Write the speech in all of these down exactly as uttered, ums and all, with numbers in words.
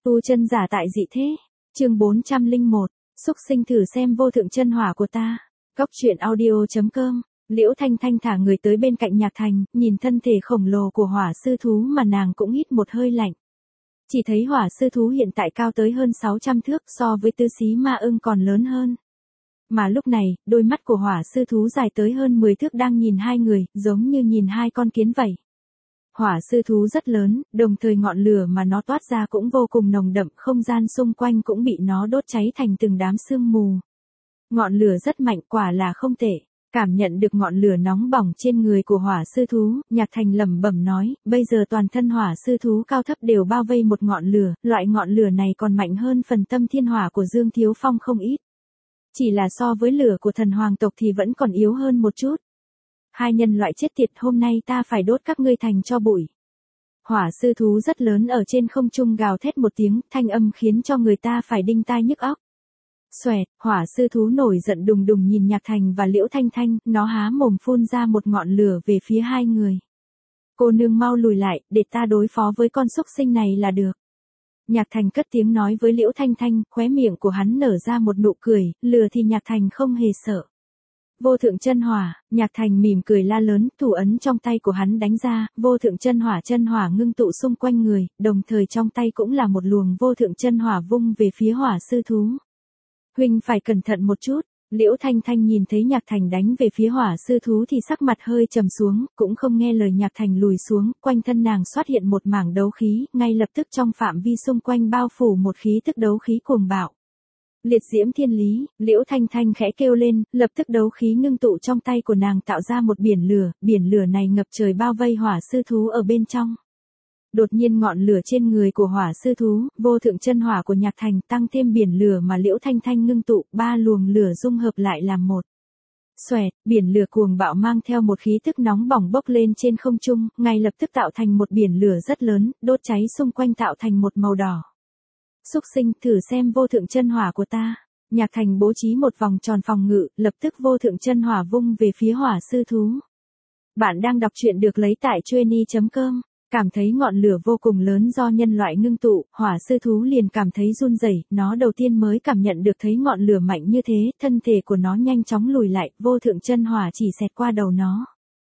Tu chân giả tại dị thế. Chương bốn trăm lẻ một. Xúc sinh thử xem vô thượng chân hỏa của ta. Góc truyện audio chấm com. Liễu Thanh Thanh thả người tới bên cạnh Nhạc Thành, nhìn thân thể khổng lồ của hỏa sư thú mà nàng cũng hít một hơi lạnh. Chỉ thấy hỏa sư thú hiện tại cao tới hơn sáu trăm thước, so với tứ xí ma ưng còn lớn hơn. Mà lúc này, đôi mắt của hỏa sư thú dài tới hơn mười thước đang nhìn hai người, giống như nhìn hai con kiến vậy. Hỏa sư thú rất lớn, đồng thời ngọn lửa mà nó toát ra cũng vô cùng nồng đậm, không gian xung quanh cũng bị nó đốt cháy thành từng đám sương mù. Ngọn lửa rất mạnh, quả là không tệ. Cảm nhận được ngọn lửa nóng bỏng trên người của hỏa sư thú, Nhạc Thành lẩm bẩm nói, bây giờ toàn thân hỏa sư thú cao thấp đều bao vây một ngọn lửa, loại ngọn lửa này còn mạnh hơn phần tâm thiên hỏa của Dương Thiếu Phong không ít. Chỉ là so với lửa của thần hoàng tộc thì vẫn còn yếu hơn một chút. Hai nhân loại chết tiệt, hôm nay ta phải đốt các ngươi thành tro bụi. Hỏa sư thú rất lớn ở trên không trung gào thét một tiếng, thanh âm khiến cho người ta phải đinh tai nhức óc. Xoẹt, hỏa sư thú nổi giận đùng đùng nhìn Nhạc Thành và Liễu Thanh Thanh, nó há mồm phun ra một ngọn lửa về phía hai người. Cô nương mau lùi lại, để ta đối phó với con xúc sinh này là được. Nhạc Thành cất tiếng nói với Liễu Thanh Thanh, khóe miệng của hắn nở ra một nụ cười, lừa thì Nhạc Thành không hề sợ. Vô thượng chân hỏa, Nhạc Thành mỉm cười la lớn, thủ ấn trong tay của hắn đánh ra, vô thượng chân hỏa chân hỏa ngưng tụ xung quanh người, đồng thời trong tay cũng là một luồng vô thượng chân hỏa vung về phía hỏa sư thú. Huynh phải cẩn thận một chút. Liễu Thanh Thanh nhìn thấy Nhạc Thành đánh về phía hỏa sư thú thì sắc mặt hơi trầm xuống, cũng không nghe lời Nhạc Thành lùi xuống, quanh thân nàng xuất hiện một mảng đấu khí, ngay lập tức trong phạm vi xung quanh bao phủ một khí tức đấu khí cuồng bạo. Liệt diễm thiên lý, Liễu Thanh Thanh khẽ kêu lên, lập tức đấu khí ngưng tụ trong tay của nàng tạo ra một biển lửa, biển lửa này ngập trời bao vây hỏa sư thú ở bên trong. Đột nhiên ngọn lửa trên người của hỏa sư thú, vô thượng chân hỏa của Nhạc Thành tăng thêm biển lửa mà Liễu Thanh Thanh ngưng tụ, ba luồng lửa dung hợp lại làm một. Xoẹt, biển lửa cuồng bạo mang theo một khí tức nóng bỏng bốc lên trên không trung, ngay lập tức tạo thành một biển lửa rất lớn, đốt cháy xung quanh tạo thành một màu đỏ. Xúc sinh, thử xem vô thượng chân hỏa của ta. Nhạc Thành bố trí một vòng tròn phòng ngự, lập tức vô thượng chân hỏa vung về phía hỏa sư thú. Bạn đang đọc truyện được lấy tại chueny chấm com. Cảm thấy ngọn lửa vô cùng lớn do nhân loại ngưng tụ, hỏa sư thú liền cảm thấy run rẩy, nó đầu tiên mới cảm nhận được thấy ngọn lửa mạnh như thế, thân thể của nó nhanh chóng lùi lại, vô thượng chân hỏa chỉ xẹt qua đầu nó.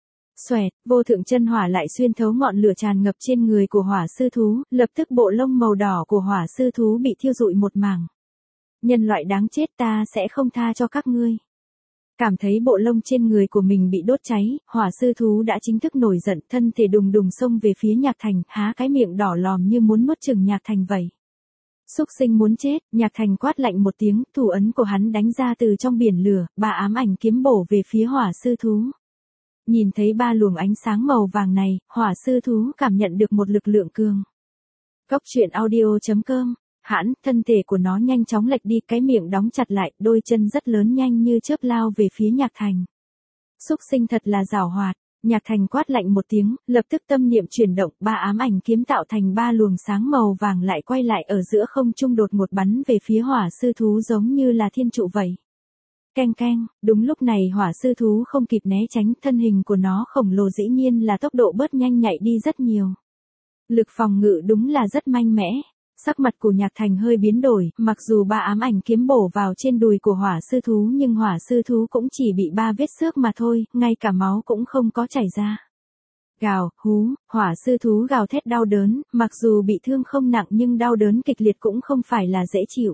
Xoẹt, vô thượng chân hỏa lại xuyên thấu ngọn lửa tràn ngập trên người của hỏa sư thú, lập tức bộ lông màu đỏ của hỏa sư thú bị thiêu rụi một mảng. Nhân loại đáng chết, ta sẽ không tha cho các ngươi. Cảm thấy bộ lông trên người của mình bị đốt cháy, hỏa sư thú đã chính thức nổi giận, thân thể đùng đùng xông về phía Nhạc Thành, há cái miệng đỏ lòm như muốn nuốt chửng Nhạc Thành vậy. Xúc sinh muốn chết, Nhạc Thành quát lạnh một tiếng, thủ ấn của hắn đánh ra từ trong biển lửa, ba ám ảnh kiếm bổ về phía hỏa sư thú. Nhìn thấy ba luồng ánh sáng màu vàng này, hỏa sư thú cảm nhận được một lực lượng cường. Góc truyện audio chấm com. Hãn, thân thể của nó nhanh chóng lệch đi, cái miệng đóng chặt lại, đôi chân rất lớn nhanh như chớp lao về phía Nhạc Thành. Xúc sinh thật là giàu hoạt. Nhạc Thành quát lạnh một tiếng, lập tức tâm niệm chuyển động, ba ám ảnh kiếm tạo thành ba luồng sáng màu vàng lại quay lại ở giữa không trung đột ngột bắn về phía hỏa sư thú giống như là thiên trụ vậy. Keng keng, đúng lúc này hỏa sư thú không kịp né tránh, thân hình của nó khổng lồ dĩ nhiên là tốc độ bớt nhanh nhạy đi rất nhiều. Lực phòng ngự đúng là rất mạnh mẽ. Sắc mặt của Nhạc Thành hơi biến đổi, mặc dù ba ám ảnh kiếm bổ vào trên đùi của hỏa sư thú nhưng hỏa sư thú cũng chỉ bị ba vết xước mà thôi, ngay cả máu cũng không có chảy ra. Gào, hú, hỏa sư thú gào thét đau đớn, mặc dù bị thương không nặng nhưng đau đớn kịch liệt cũng không phải là dễ chịu.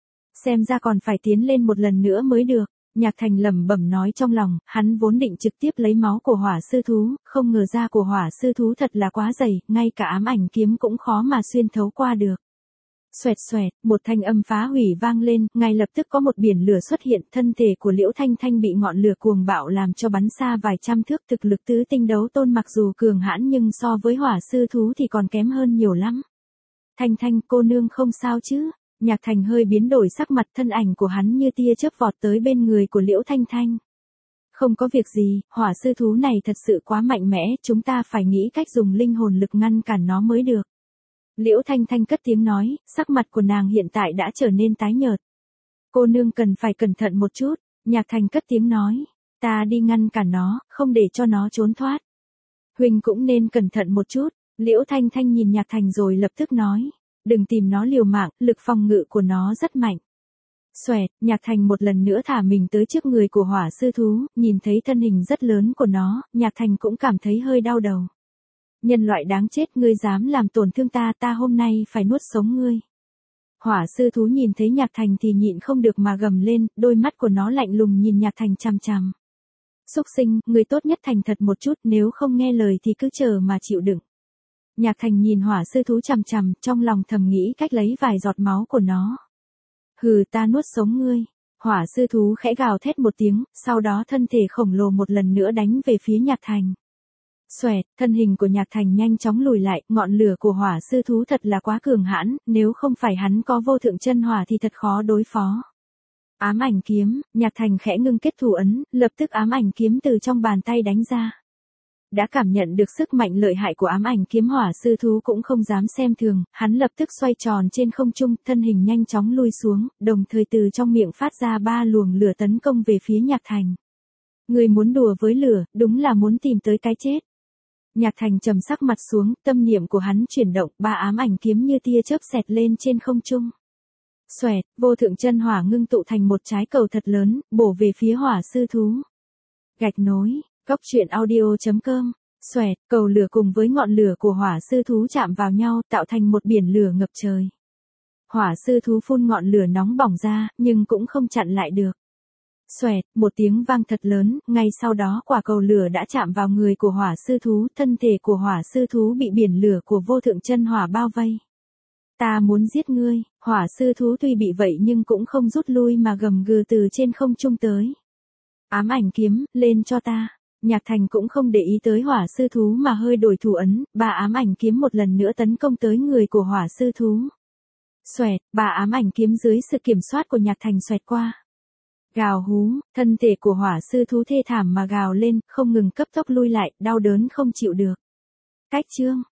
Xem ra còn phải tiến lên một lần nữa mới được. Nhạc Thành lẩm bẩm nói trong lòng, hắn vốn định trực tiếp lấy máu của hỏa sư thú, không ngờ da của hỏa sư thú thật là quá dày, ngay cả ám ảnh kiếm cũng khó mà xuyên thấu qua được. Xoẹt xoẹt, một thanh âm phá hủy vang lên, ngay lập tức có một biển lửa xuất hiện, thân thể của Liễu Thanh Thanh bị ngọn lửa cuồng bạo làm cho bắn xa vài trăm thước, thực lực tứ tinh đấu tôn mặc dù cường hãn nhưng so với hỏa sư thú thì còn kém hơn nhiều lắm. Thanh Thanh, cô nương không sao chứ? Nhạc Thành hơi biến đổi sắc mặt, thân ảnh của hắn như tia chớp vọt tới bên người của Liễu Thanh Thanh. Không có việc gì, hỏa sư thú này thật sự quá mạnh mẽ, chúng ta phải nghĩ cách dùng linh hồn lực ngăn cản nó mới được. Liễu Thanh Thanh cất tiếng nói, sắc mặt của nàng hiện tại đã trở nên tái nhợt. Cô nương cần phải cẩn thận một chút, Nhạc Thành cất tiếng nói, ta đi ngăn cản nó, không để cho nó trốn thoát. Huynh cũng nên cẩn thận một chút, Liễu Thanh Thanh nhìn Nhạc Thành rồi lập tức nói, Đừng tìm nó liều mạng, lực phòng ngự của nó rất mạnh. Xoẹt, Nhạc Thành một lần nữa thả mình tới trước người của hỏa sư thú, nhìn thấy thân hình rất lớn của nó, Nhạc Thành cũng cảm thấy hơi đau đầu. Nhân loại đáng chết, ngươi dám làm tổn thương ta, ta hôm nay phải nuốt sống ngươi. Hỏa sư thú nhìn thấy Nhạc Thành thì nhịn không được mà gầm lên, đôi mắt của nó lạnh lùng nhìn Nhạc Thành chằm chằm. Xúc sinh, ngươi tốt nhất thành thật một chút, nếu không nghe lời thì cứ chờ mà chịu đựng. Nhạc Thành nhìn hỏa sư thú chằm chằm, trong lòng thầm nghĩ cách lấy vài giọt máu của nó. Hừ, ta nuốt sống ngươi. Hỏa sư thú khẽ gào thét một tiếng, sau đó thân thể khổng lồ một lần nữa đánh về phía Nhạc Thành. Xoẹt, thân hình của Nhạc Thành nhanh chóng lùi lại, ngọn lửa của hỏa sư thú thật là quá cường hãn, nếu không phải hắn có vô thượng chân hỏa thì thật khó đối phó. Ám ảnh kiếm, Nhạc Thành khẽ ngưng kết thủ ấn, lập tức ám ảnh kiếm từ trong bàn tay đánh ra. Đã cảm nhận được sức mạnh lợi hại của ám ảnh kiếm, hỏa sư thú cũng không dám xem thường, hắn lập tức xoay tròn trên không trung, thân hình nhanh chóng lui xuống, đồng thời từ trong miệng phát ra ba luồng lửa tấn công về phía Nhạc Thành. Người muốn đùa với lửa, đúng là muốn tìm tới cái chết. Nhạc Thành trầm sắc mặt xuống, tâm niệm của hắn chuyển động, ba ám ảnh kiếm như tia chớp xẹt lên trên không trung. Xoẹt, vô thượng chân hỏa ngưng tụ thành một trái cầu thật lớn, bổ về phía hỏa sư thú. Gạch nối, Góc truyện audio chấm com. Xoẹt, cầu lửa cùng với ngọn lửa của hỏa sư thú chạm vào nhau, tạo thành một biển lửa ngập trời. Hỏa sư thú phun ngọn lửa nóng bỏng ra, nhưng cũng không chặn lại được. Xoẹt, một tiếng vang thật lớn, ngay sau đó quả cầu lửa đã chạm vào người của hỏa sư thú, thân thể của hỏa sư thú bị biển lửa của vô thượng chân hỏa bao vây. Ta muốn giết ngươi, hỏa sư thú tuy bị vậy nhưng cũng không rút lui mà gầm gừ từ trên không trung tới. Ám ảnh kiếm, lên cho ta. Nhạc Thành cũng không để ý tới hỏa sư thú mà hơi đổi thủ ấn, ba ám ảnh kiếm một lần nữa tấn công tới người của hỏa sư thú. Xoẹt, ba ám ảnh kiếm dưới sự kiểm soát của Nhạc Thành xoẹt qua. Gào hú, thân thể của hỏa sư thú thê thảm mà gào lên, không ngừng cấp tốc lui lại, đau đớn không chịu được. Cách chương